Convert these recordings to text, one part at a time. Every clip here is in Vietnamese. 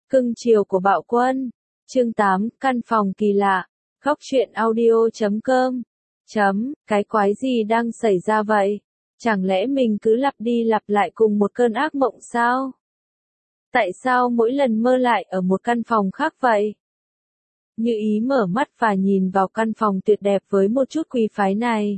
Cưng chiều của Bạo Quân. Chương 8, căn phòng kỳ lạ. Góc truyện audio.com. Cái quái gì đang xảy ra vậy? Chẳng lẽ mình cứ lặp đi lặp lại cùng một cơn ác mộng sao? Tại sao mỗi lần mơ lại ở một căn phòng khác vậy? Như Ý mở mắt và nhìn vào căn phòng tuyệt đẹp với một chút quý phái này.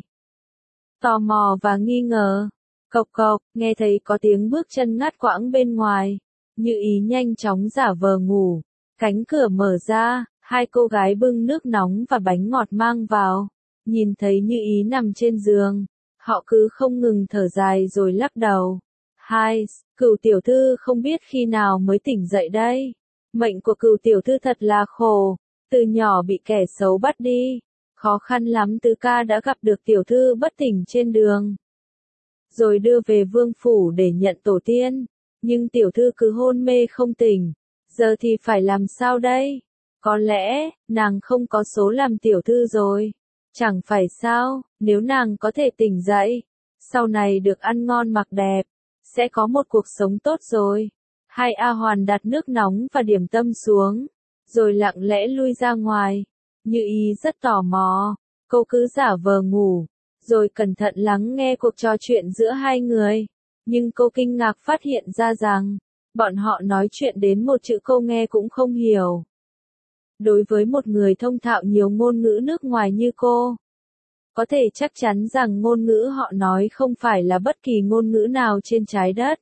Tò mò và nghi ngờ. Cộc cộc, nghe thấy có tiếng bước chân ngắt quãng bên ngoài. Như Ý nhanh chóng giả vờ ngủ. Cánh cửa mở ra, hai cô gái bưng nước nóng và bánh ngọt mang vào. Nhìn thấy Như Ý nằm trên giường, họ cứ không ngừng thở dài rồi lắc đầu. Hai, Cửu tiểu thư không biết khi nào mới tỉnh dậy đây. Mệnh của Cửu tiểu thư thật là khổ, từ nhỏ bị kẻ xấu bắt đi. Khó khăn lắm Tứ ca đã gặp được tiểu thư bất tỉnh trên đường. Rồi đưa về vương phủ để nhận tổ tiên. Nhưng tiểu thư cứ hôn mê không tỉnh. Giờ thì phải làm sao đây? Có lẽ, nàng không có số làm tiểu thư rồi. Chẳng phải sao, nếu nàng có thể tỉnh dậy, sau này được ăn ngon mặc đẹp, sẽ có một cuộc sống tốt rồi. Hai A Hoàn đặt nước nóng và điểm tâm xuống, rồi lặng lẽ lui ra ngoài. Như Ý rất tò mò, cô cứ giả vờ ngủ, rồi cẩn thận lắng nghe cuộc trò chuyện giữa hai người. Nhưng cô kinh ngạc phát hiện ra rằng, bọn họ nói chuyện đến một chữ cô nghe cũng không hiểu. Đối với một người thông thạo nhiều ngôn ngữ nước ngoài như cô, có thể chắc chắn rằng ngôn ngữ họ nói không phải là bất kỳ ngôn ngữ nào trên trái đất.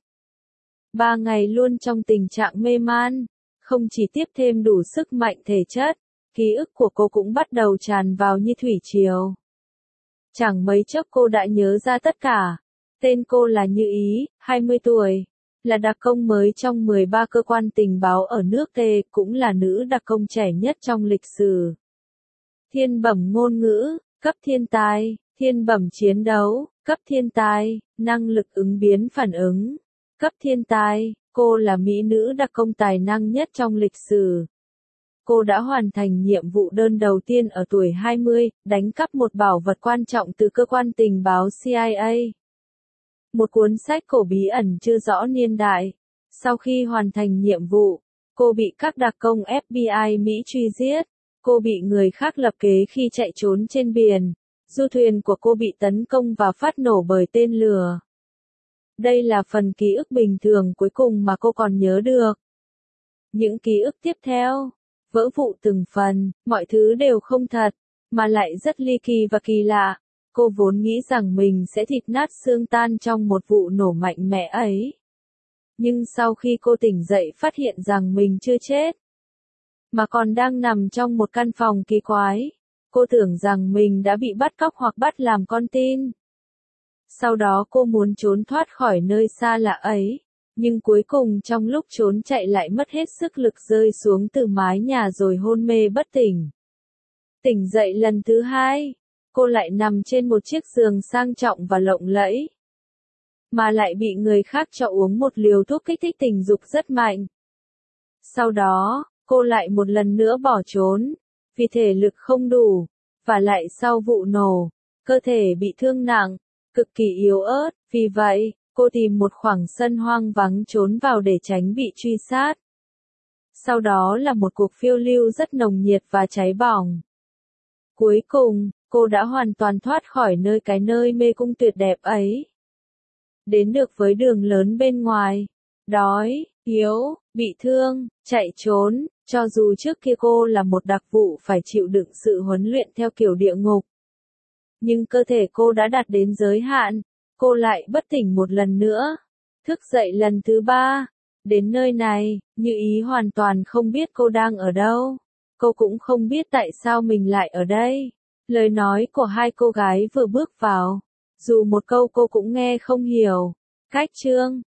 3 ngày luôn trong tình trạng mê man, không chỉ tiếp thêm đủ sức mạnh thể chất, ký ức của cô cũng bắt đầu tràn vào như thủy triều. Chẳng mấy chốc cô đã nhớ ra tất cả. Tên cô là Như Ý, 20 tuổi, là đặc công mới trong 13 cơ quan tình báo ở nước T, cũng là nữ đặc công trẻ nhất trong lịch sử. Thiên bẩm ngôn ngữ, cấp thiên tài, thiên bẩm chiến đấu, cấp thiên tài, năng lực ứng biến phản ứng, cấp thiên tài, cô là mỹ nữ đặc công tài năng nhất trong lịch sử. Cô đã hoàn thành nhiệm vụ đơn đầu tiên ở tuổi 20, đánh cắp một bảo vật quan trọng từ cơ quan tình báo CIA. Một cuốn sách cổ bí ẩn chưa rõ niên đại. Sau khi hoàn thành nhiệm vụ, cô bị các đặc công FBI Mỹ truy giết. Cô bị người khác lập kế khi chạy trốn trên biển. Du thuyền của cô bị tấn công và phát nổ bởi tên lửa. Đây là phần ký ức bình thường cuối cùng mà cô còn nhớ được. Những ký ức tiếp theo, vỡ vụn từng phần, mọi thứ đều không thật, mà lại rất ly kỳ và kỳ lạ. Cô vốn nghĩ rằng mình sẽ thịt nát xương tan trong một vụ nổ mạnh mẽ ấy. Nhưng sau khi cô tỉnh dậy phát hiện rằng mình chưa chết, mà còn đang nằm trong một căn phòng kỳ quái. Cô tưởng rằng mình đã bị bắt cóc hoặc bắt làm con tin. Sau đó cô muốn trốn thoát khỏi nơi xa lạ ấy. Nhưng cuối cùng trong lúc trốn chạy lại mất hết sức lực rơi xuống từ mái nhà rồi hôn mê bất tỉnh. Tỉnh dậy lần thứ hai, cô lại nằm trên một chiếc giường sang trọng và lộng lẫy. Mà lại bị người khác cho uống một liều thuốc kích thích tình dục rất mạnh. Sau đó, cô lại một lần nữa bỏ trốn, vì thể lực không đủ, và lại sau vụ nổ, cơ thể bị thương nặng, cực kỳ yếu ớt, vì vậy, cô tìm một khoảng sân hoang vắng trốn vào để tránh bị truy sát. Sau đó là một cuộc phiêu lưu rất nồng nhiệt và cháy bỏng. Cuối cùng, cô đã hoàn toàn thoát khỏi cái nơi mê cung tuyệt đẹp ấy. Đến được với đường lớn bên ngoài, đói, yếu, bị thương, chạy trốn, cho dù trước kia cô là một đặc vụ phải chịu đựng sự huấn luyện theo kiểu địa ngục. Nhưng cơ thể cô đã đạt đến giới hạn, cô lại bất tỉnh một lần nữa. Thức dậy lần thứ 3, đến nơi này, Như Ý hoàn toàn không biết cô đang ở đâu. Cô cũng không biết tại sao mình lại ở đây. Lời nói của hai cô gái vừa bước vào, dù một câu cô cũng nghe không hiểu. Cách chương